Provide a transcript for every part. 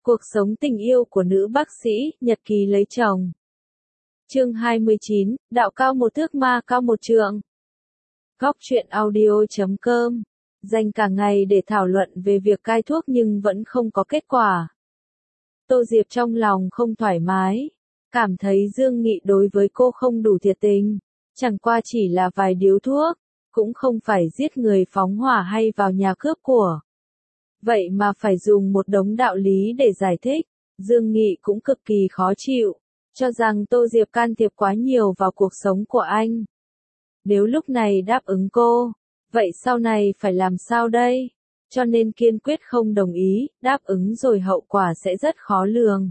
Cuộc sống tình yêu của nữ bác sĩ, nhật ký lấy chồng. Chương 29, đạo cao một thước ma cao một trượng. Góc truyện audio.com. Dành cả ngày để thảo luận về việc cai thuốc nhưng vẫn không có kết quả. Tô Diệp trong lòng không thoải mái, cảm thấy Dương Nghị đối với cô không đủ thiệt tình, chẳng qua chỉ là vài điếu thuốc, cũng không phải giết người phóng hỏa hay vào nhà cướp của. Vậy mà phải dùng một đống đạo lý để giải thích, Dương Nghị cũng cực kỳ khó chịu, cho rằng Tô Diệp can thiệp quá nhiều vào cuộc sống của anh. Nếu lúc này đáp ứng cô, vậy sau này phải làm sao đây? Cho nên kiên quyết không đồng ý, đáp ứng rồi hậu quả sẽ rất khó lường.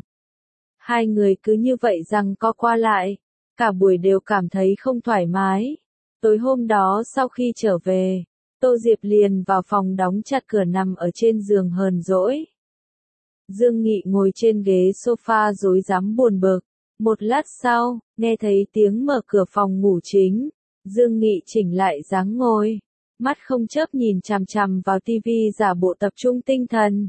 Hai người cứ như vậy rằng co qua lại, cả buổi đều cảm thấy không thoải mái. Tối hôm đó sau khi trở về, Tô Diệp liền vào phòng đóng chặt cửa nằm ở trên giường hờn dỗi. Dương Nghị ngồi trên ghế sofa rối rắm buồn bực. Một lát sau, nghe thấy tiếng mở cửa phòng ngủ chính. Dương Nghị chỉnh lại dáng ngồi, mắt không chớp nhìn chằm chằm vào tivi giả bộ tập trung tinh thần.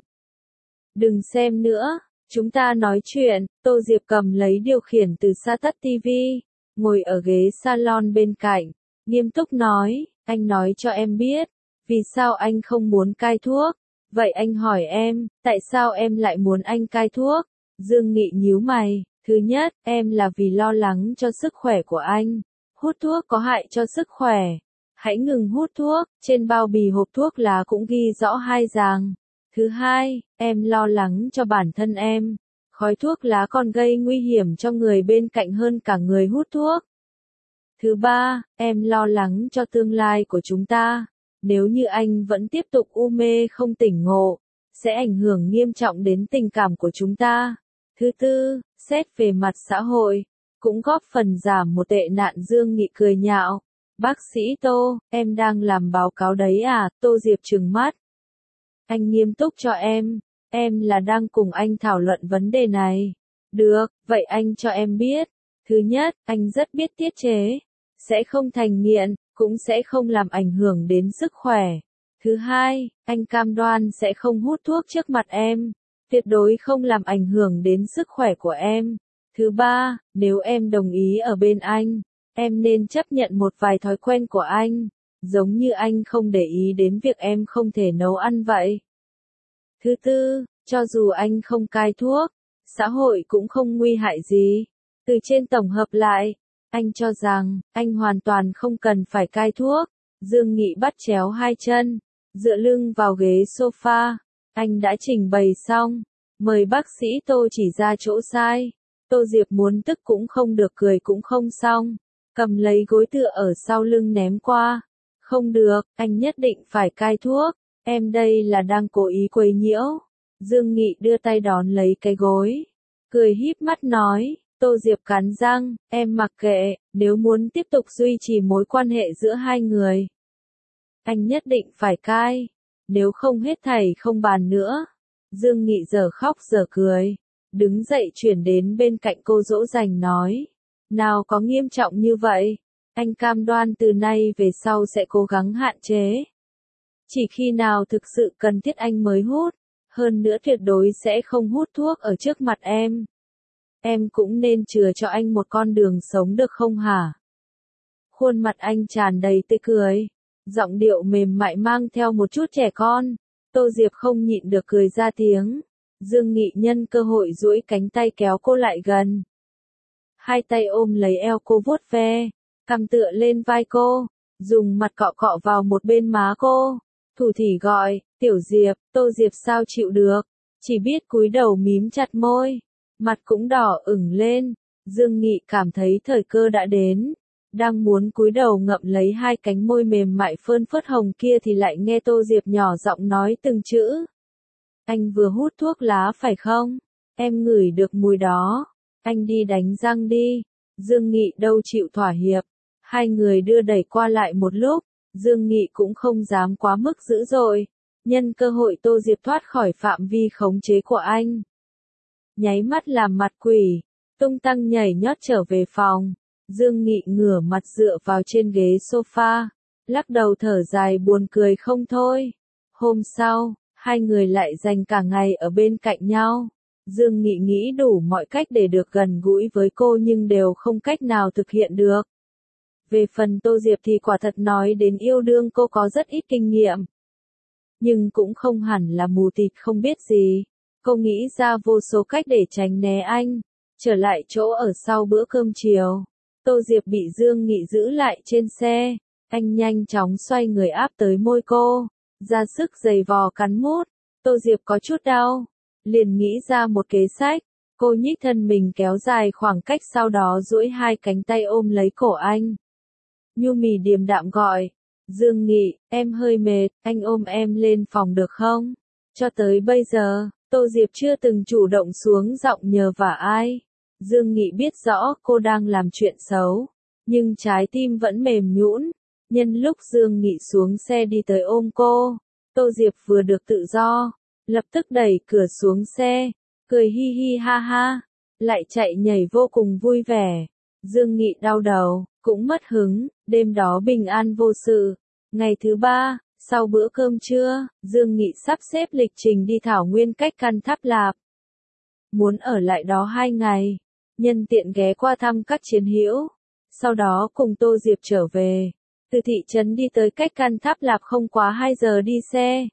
Đừng xem nữa, chúng ta nói chuyện. Tô Diệp cầm lấy điều khiển từ xa tắt tivi, ngồi ở ghế salon bên cạnh, nghiêm túc nói, anh nói cho em biết, vì sao anh không muốn cai thuốc. Vậy anh hỏi em, tại sao em lại muốn anh cai thuốc? Dương Nghị nhíu mày, thứ nhất, em là vì lo lắng cho sức khỏe của anh. Hút thuốc có hại cho sức khỏe. Hãy ngừng hút thuốc, trên bao bì hộp thuốc lá cũng ghi rõ hai dàng. Thứ hai, em lo lắng cho bản thân em. Khói thuốc lá còn gây nguy hiểm cho người bên cạnh hơn cả người hút thuốc. Thứ ba, em lo lắng cho tương lai của chúng ta. Nếu như anh vẫn tiếp tục u mê không tỉnh ngộ, sẽ ảnh hưởng nghiêm trọng đến tình cảm của chúng ta. Thứ tư, xét về mặt xã hội, cũng góp phần giảm một tệ nạn. Dương Nghị cười nhạo. Bác sĩ Tô, em đang làm báo cáo đấy à? Tô Diệp trừng mắt. Anh nghiêm túc cho em là đang cùng anh thảo luận vấn đề này. Được, vậy anh cho em biết. Thứ nhất, anh rất biết tiết chế, sẽ không thành nghiện, cũng sẽ không làm ảnh hưởng đến sức khỏe. Thứ hai, anh cam đoan sẽ không hút thuốc trước mặt em, tuyệt đối không làm ảnh hưởng đến sức khỏe của em. Thứ ba, nếu em đồng ý ở bên anh, em nên chấp nhận một vài thói quen của anh, giống như anh không để ý đến việc em không thể nấu ăn vậy. Thứ tư, cho dù anh không cai thuốc, xã hội cũng không nguy hại gì. Từ trên tổng hợp lại, anh cho rằng, anh hoàn toàn không cần phải cai thuốc. Dương Nghị bắt chéo hai chân, dựa lưng vào ghế sofa. Anh đã trình bày xong, mời bác sĩ Tô chỉ ra chỗ sai. Tô Diệp muốn tức cũng không được, cười cũng không xong, cầm lấy gối tựa ở sau lưng ném qua. Không được, anh nhất định phải cai thuốc, em đây là đang cố ý quấy nhiễu. Dương Nghị đưa tay đón lấy cái gối, cười híp mắt nói. Tô Diệp cắn răng, em mặc kệ, nếu muốn tiếp tục duy trì mối quan hệ giữa hai người, anh nhất định phải cai, nếu không hết thảy không bàn nữa. Dương Nghị giờ khóc giờ cười, đứng dậy chuyển đến bên cạnh cô dỗ dành nói, nào có nghiêm trọng như vậy, anh cam đoan từ nay về sau sẽ cố gắng hạn chế. Chỉ khi nào thực sự cần thiết anh mới hút, hơn nữa tuyệt đối sẽ không hút thuốc ở trước mặt em. Em cũng nên chừa cho anh một con đường sống được không hả? Khuôn mặt anh tràn đầy tươi cười, giọng điệu mềm mại mang theo một chút trẻ con. Tô Diệp không nhịn được cười ra tiếng. Dương Nghị nhân cơ hội duỗi cánh tay kéo cô lại gần. Hai tay ôm lấy eo cô vuốt ve, cằm tựa lên vai cô, dùng mặt cọ cọ vào một bên má cô. Thủ thỉ gọi, Tiểu Diệp. Tô Diệp sao chịu được, chỉ biết cúi đầu mím chặt môi. Mặt cũng đỏ ửng lên. Dương Nghị cảm thấy thời cơ đã đến, đang muốn cúi đầu ngậm lấy hai cánh môi mềm mại phơn phớt hồng kia thì lại nghe Tô Diệp nhỏ giọng nói từng chữ. Anh vừa hút thuốc lá phải không? Em ngửi được mùi đó. Anh đi đánh răng đi. Dương Nghị đâu chịu thỏa hiệp. Hai người đưa đẩy qua lại một lúc. Dương Nghị cũng không dám quá mức dữ dội. Nhân cơ hội Tô Diệp thoát khỏi phạm vi khống chế của anh, nháy mắt làm mặt quỷ, tung tăng nhảy nhót trở về phòng. Dương Nghị ngửa mặt dựa vào trên ghế sofa, lắc đầu thở dài buồn cười không thôi. Hôm sau, hai người lại dành cả ngày ở bên cạnh nhau. Dương Nghị nghĩ đủ mọi cách để được gần gũi với cô nhưng đều không cách nào thực hiện được. Về phần Tô Diệp thì quả thật nói đến yêu đương cô có rất ít kinh nghiệm. Nhưng cũng không hẳn là mù tịt không biết gì. Cô nghĩ ra vô số cách để tránh né anh. Trở lại chỗ ở sau bữa cơm chiều. Tô Diệp bị Dương Nghị giữ lại trên xe. Anh nhanh chóng xoay người áp tới môi cô. Ra sức giày vò cắn mút. Tô Diệp có chút đau. Liền nghĩ ra một kế sách. Cô nhích thân mình kéo dài khoảng cách sau đó duỗi hai cánh tay ôm lấy cổ anh. Nhu mì điềm đạm gọi. Dương Nghị, em hơi mệt, anh ôm em lên phòng được không? Cho tới bây giờ, Tô Diệp chưa từng chủ động xuống giọng nhờ vả ai. Dương Nghị biết rõ cô đang làm chuyện xấu, nhưng trái tim vẫn mềm nhũn. Nhân lúc Dương Nghị xuống xe đi tới ôm cô, Tô Diệp vừa được tự do, lập tức đẩy cửa xuống xe, cười hi hi ha ha, lại chạy nhảy vô cùng vui vẻ. Dương Nghị đau đầu, cũng mất hứng, đêm đó bình an vô sự. Ngày thứ ba, sau bữa cơm trưa, Dương Nghị sắp xếp lịch trình đi Thảo Nguyên cách căn Tháp Lạp. Muốn ở lại đó 2 ngày, nhân tiện ghé qua thăm các chiến hữu, sau đó cùng Tô Diệp trở về. Từ thị trấn đi tới cách căn Tháp Lạp không quá 2 giờ đi xe.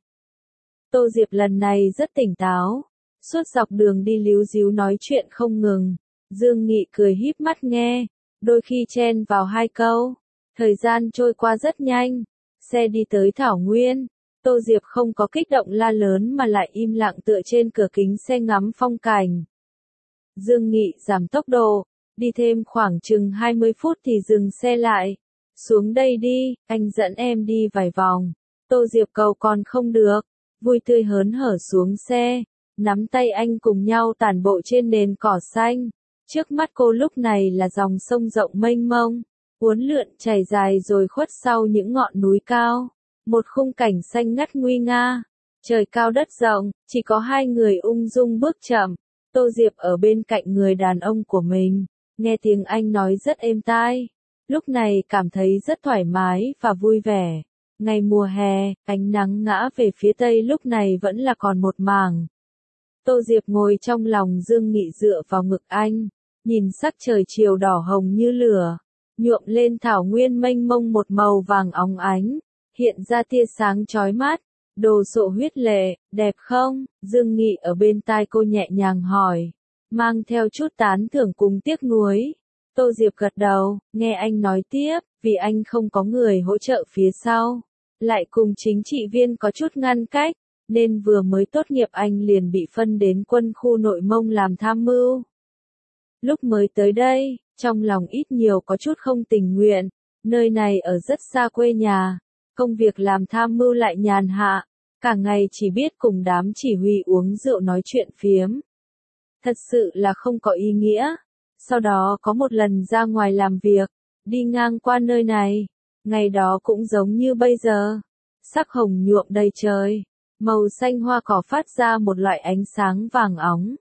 Tô Diệp lần này rất tỉnh táo, suốt dọc đường đi líu díu nói chuyện không ngừng. Dương Nghị cười híp mắt nghe, đôi khi chen vào 2 câu. Thời gian trôi qua rất nhanh, xe đi tới Thảo Nguyên. Tô Diệp không có kích động la lớn mà lại im lặng tựa trên cửa kính xe ngắm phong cảnh. Dương Nghị giảm tốc độ, đi thêm khoảng chừng 20 phút thì dừng xe lại. Xuống đây đi, anh dẫn em đi vài vòng. Tô Diệp cầu còn không được, vui tươi hớn hở xuống xe, nắm tay anh cùng nhau tản bộ trên nền cỏ xanh. Trước mắt cô lúc này là dòng sông rộng mênh mông, uốn lượn chảy dài rồi khuất sau những ngọn núi cao. Một khung cảnh xanh ngắt nguy nga, trời cao đất rộng, chỉ có 2 người ung dung bước chậm. Tô Diệp ở bên cạnh người đàn ông của mình, nghe tiếng anh nói rất êm tai. Lúc này cảm thấy rất thoải mái và vui vẻ. Ngày mùa hè, ánh nắng ngã về phía tây lúc này vẫn là còn một mảng. Tô Diệp ngồi trong lòng Dương Nghị dựa vào ngực anh, nhìn sắc trời chiều đỏ hồng như lửa, nhuộm lên thảo nguyên mênh mông một màu vàng óng ánh, hiện ra tia sáng chói mắt. Đồ sộ huyết lệ, đẹp không? Dương Nghị ở bên tai cô nhẹ nhàng hỏi, mang theo chút tán thưởng cùng tiếc nuối. Tô Diệp gật đầu, nghe anh nói tiếp, vì anh không có người hỗ trợ phía sau, lại cùng chính trị viên có chút ngăn cách, nên vừa mới tốt nghiệp anh liền bị phân đến quân khu Nội Mông làm tham mưu. Lúc mới tới đây, trong lòng ít nhiều có chút không tình nguyện, nơi này ở rất xa quê nhà, công việc làm tham mưu lại nhàn hạ, cả ngày chỉ biết cùng đám chỉ huy uống rượu nói chuyện phiếm. Thật sự là không có ý nghĩa. Sau đó có một lần ra ngoài làm việc, đi ngang qua nơi này, ngày đó cũng giống như bây giờ, sắc hồng nhuộm đầy trời, màu xanh hoa cỏ phát ra một loại ánh sáng vàng óng,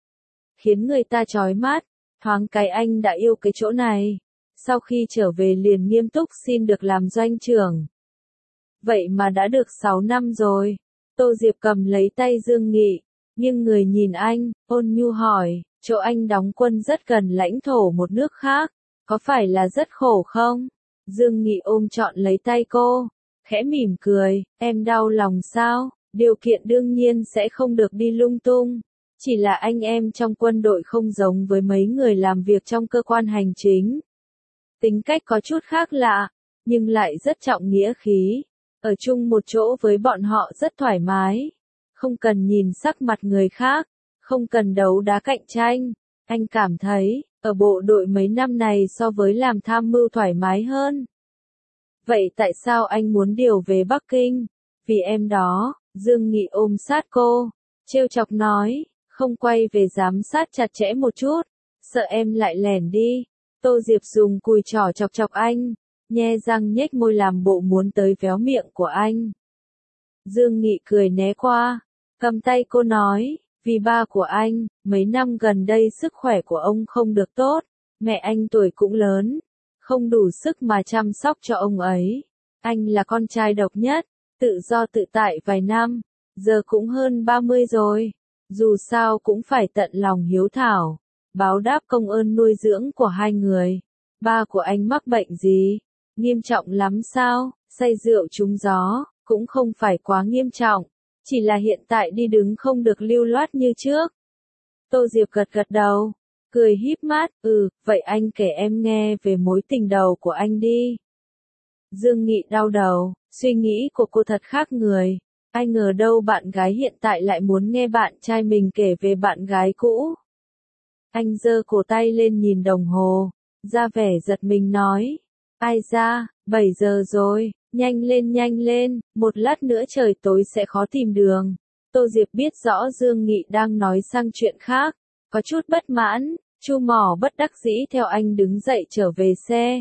khiến người ta chói mắt. Thoáng cái anh đã yêu cái chỗ này, sau khi trở về liền nghiêm túc xin được làm doanh trưởng. Vậy mà đã được 6 năm rồi. Tô Diệp cầm lấy tay Dương Nghị, nhưng người nhìn anh, ôn nhu hỏi, chỗ anh đóng quân rất gần lãnh thổ một nước khác, có phải là rất khổ không? Dương Nghị ôm trọn lấy tay cô, khẽ mỉm cười, em đau lòng sao? Điều kiện đương nhiên sẽ không được đi lung tung. Chỉ là anh em trong quân đội không giống với mấy người làm việc trong cơ quan hành chính. Tính cách có chút khác lạ, nhưng lại rất trọng nghĩa khí. Ở chung một chỗ với bọn họ rất thoải mái. Không cần nhìn sắc mặt người khác, không cần đấu đá cạnh tranh. Anh cảm thấy, ở bộ đội mấy năm này so với làm tham mưu thoải mái hơn. Vậy tại sao anh muốn điều về Bắc Kinh? Vì em đó, Dương Nghị ôm sát cô, trêu chọc nói, không quay về giám sát chặt chẽ một chút, sợ em lại lẻn đi. Tô Diệp dùng cùi trỏ chọc chọc anh, nhe răng nhếch môi làm bộ muốn tới véo miệng của anh. Dương Nghị cười né qua, cầm tay cô nói, vì ba của anh, mấy năm gần đây sức khỏe của ông không được tốt, mẹ anh tuổi cũng lớn, không đủ sức mà chăm sóc cho ông ấy. Anh là con trai độc nhất, tự do tự tại vài năm, giờ cũng hơn 30 rồi. Dù sao cũng phải tận lòng hiếu thảo, báo đáp công ơn nuôi dưỡng của hai người. Ba của anh mắc bệnh gì? Nghiêm trọng lắm sao? Say rượu trúng gió, cũng không phải quá nghiêm trọng, chỉ là hiện tại đi đứng không được lưu loát như trước. Tô Diệp gật gật đầu, cười híp mắt, vậy anh kể em nghe về mối tình đầu của anh đi. Dương Nghị đau đầu, suy nghĩ của cô thật khác người. Ai ngờ đâu bạn gái hiện tại lại muốn nghe bạn trai mình kể về bạn gái cũ. Anh giơ cổ tay lên nhìn đồng hồ, ra vẻ giật mình nói. Ai ra, 7 giờ rồi, nhanh lên, một lát nữa trời tối sẽ khó tìm đường. Tô Diệp biết rõ Dương Nghị đang nói sang chuyện khác, có chút bất mãn, chu mỏ bất đắc dĩ theo anh đứng dậy trở về xe.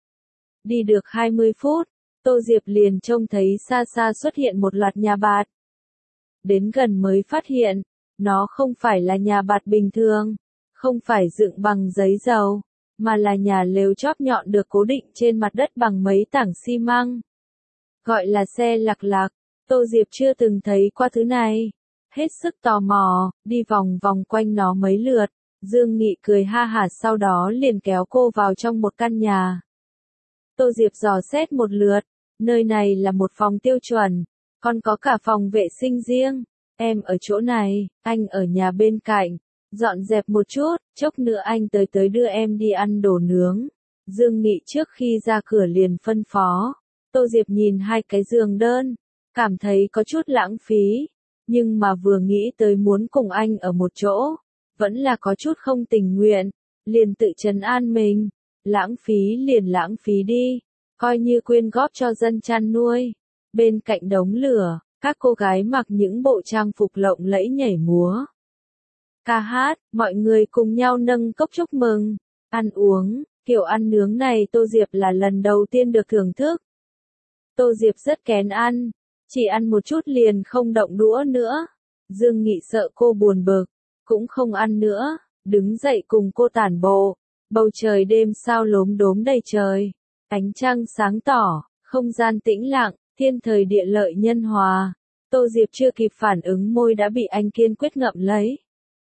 Đi được 20 phút, Tô Diệp liền trông thấy xa xa xuất hiện một loạt nhà bạt. Đến gần mới phát hiện, nó không phải là nhà bạt bình thường, không phải dựng bằng giấy dầu, mà là nhà lều chóp nhọn được cố định trên mặt đất bằng mấy tảng xi măng. Gọi là xe lặc lặc, Tô Diệp chưa từng thấy qua thứ này. Hết sức tò mò, đi vòng vòng quanh nó mấy lượt, Dương Nghị cười ha hả sau đó liền kéo cô vào trong một căn nhà. Tô Diệp dò xét một lượt, nơi này là một phòng tiêu chuẩn, còn có cả phòng vệ sinh riêng. Em ở chỗ này, anh ở nhà bên cạnh, dọn dẹp một chút, chốc nữa anh tới đưa em đi ăn đồ nướng. Dương Nghị trước khi ra cửa liền phân phó. Tô Diệp nhìn hai cái giường đơn, cảm thấy có chút lãng phí, nhưng mà vừa nghĩ tới muốn cùng anh ở một chỗ, vẫn là có chút không tình nguyện, liền tự trấn an mình. Lãng phí liền lãng phí đi, coi như quyên góp cho dân chăn nuôi. Bên cạnh đống lửa, các cô gái mặc những bộ trang phục lộng lẫy nhảy múa, ca hát, mọi người cùng nhau nâng cốc chúc mừng, ăn uống. Kiểu ăn nướng này Tô Diệp là lần đầu tiên được thưởng thức. Tô Diệp rất kén ăn, chỉ ăn một chút liền không động đũa nữa. Dương Nghị sợ cô buồn bực, cũng không ăn nữa, đứng dậy cùng cô tản bộ. Bầu trời đêm sao lốm đốm đầy trời, ánh trăng sáng tỏ, không gian tĩnh lặng, thiên thời địa lợi nhân hòa. Tô Diệp chưa kịp phản ứng môi đã bị anh kiên quyết ngậm lấy.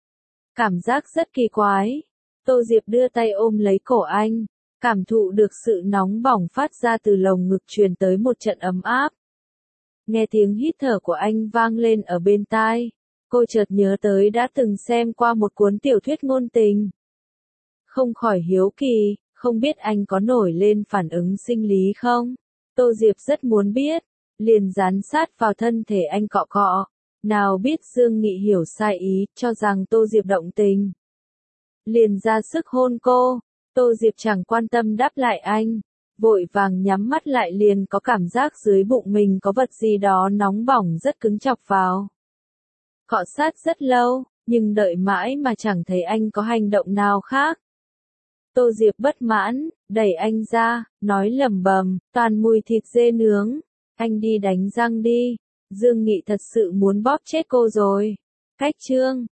Cảm giác rất kỳ quái. Tô Diệp đưa tay ôm lấy cổ anh, cảm thụ được sự nóng bỏng phát ra từ lồng ngực truyền tới một trận ấm áp. Nghe tiếng hít thở của anh vang lên ở bên tai, cô chợt nhớ tới đã từng xem qua một cuốn tiểu thuyết ngôn tình. Không khỏi hiếu kỳ, không biết anh có nổi lên phản ứng sinh lý không? Tô Diệp rất muốn biết, liền dán sát vào thân thể anh cọ cọ. Nào biết Dương Nghị hiểu sai ý, cho rằng Tô Diệp động tình. Liền ra sức hôn cô, Tô Diệp chẳng quan tâm đáp lại anh, vội vàng nhắm mắt lại liền có cảm giác dưới bụng mình có vật gì đó nóng bỏng rất cứng chọc vào. Cọ sát rất lâu, nhưng đợi mãi mà chẳng thấy anh có hành động nào khác. Tô Diệp bất mãn, đẩy anh ra, nói lẩm bẩm, toàn mùi thịt dê nướng, anh đi đánh răng đi. Dương Nghị thật sự muốn bóp chết cô rồi. Cách chương